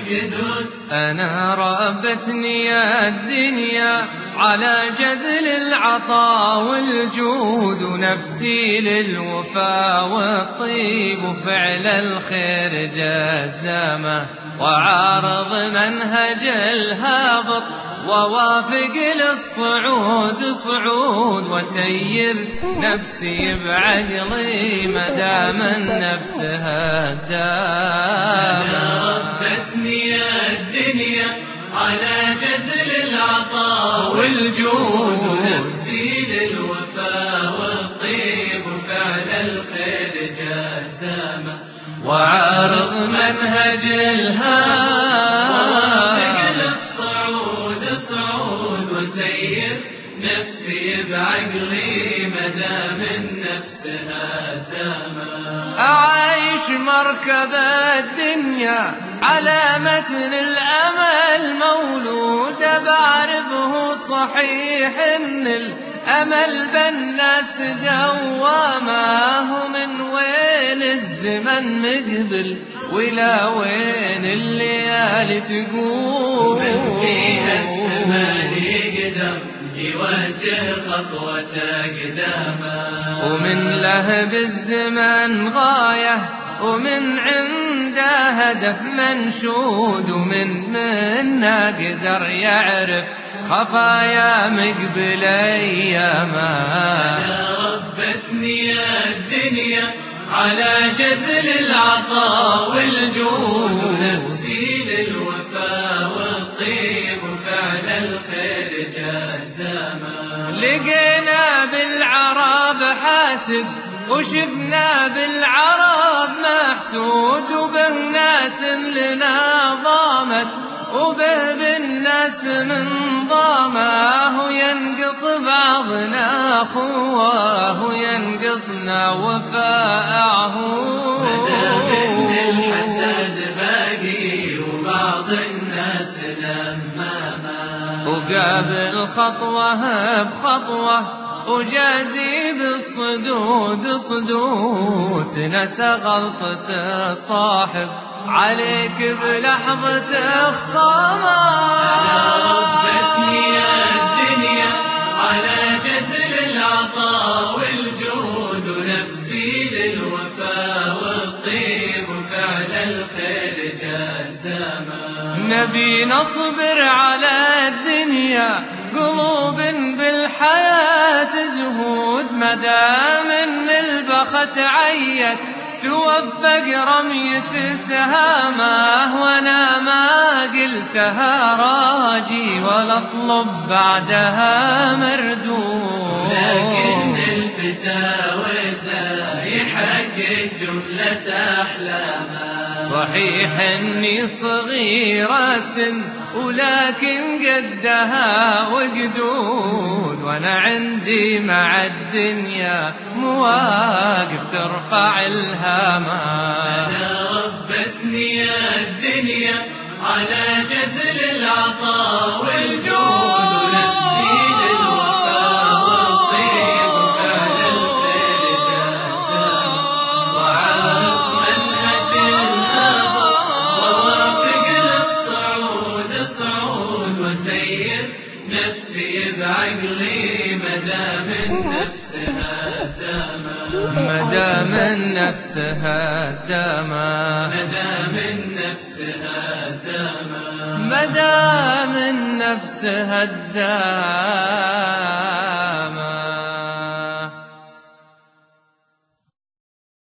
أنا ربتني الدنيا على جزل العطاء والجود، ونفسي للوفا والطيب وفعل الخير جزامة، وعارض منهج الهابط ووافق للصعود صعود، وسير نفسي بعقلي مدام النفس هدامة. أنا ربتني الدنيا على جزل العطاء والجود، ونفسي للوفا والطيب وفعل الخير جزامة، وعارض منهج الهابط للصعود صعود، وسير نفسي بعقلي مدام النفس هدامة. أعيش مركب الدنيا على متن الأمل مولود، بعرفه صحيح إن الأمل بالناس دوامه، من وين الزمن مقبل ولا وين الليالي تقوم، من فيها الزمان يقدم يوجه خطوته قدامه، ومن لهب الزمن غاية ومن عنده هدف منشود، ومنا قدر يعرف خفايا مقبل أيامه. أنا ربتني الدنيا على جزل العطاء والجود، ونفسي للوفا والطيب وفعل الخير جزامة. لقينا بالعرب حاسد وشفنا بالعرب محسود، وبه ناس لنا ضامت وبه بالناس من ضامه، ينقص بعضنا أخواه وينقصنا وفاءه، مدام إن الحسد باقي وبعض الناس لمامه، وقابل خطوة بخطوة وجازي بالصدود صدود، تنسى غلطة صاحب عليك بلحظة خصامة. أنا ربتني الدنيا على جزل العطاء والجود، ونفسي للوفا والطيب وفعل الخير جزامة. نبي نصبر على الدنيا قلوب بالحياة زهود، مدام ان البخت عيت توفق رمية سهامه، وانا ما قلتها راجي ولا اطلب بعدها مردود، لكن الفتى وده يحقق جملة أحلامه. صحيح اني صغير السن ولكن قدها وقدود، وانا عندي مع الدنيا مواقف ترفع الهامة. أنا ربتني الدنيا على جزل العطاء والجود، ونفسي للوفا والطيب وفعل الخير جزامة، وعارض منهج الهابط ووافق للصعود صعود، وسير نفسي بعقلي مدام النفس هدامة. مدام النفس هدامة، مدام النفس هدامة، مدام النفس هدامة.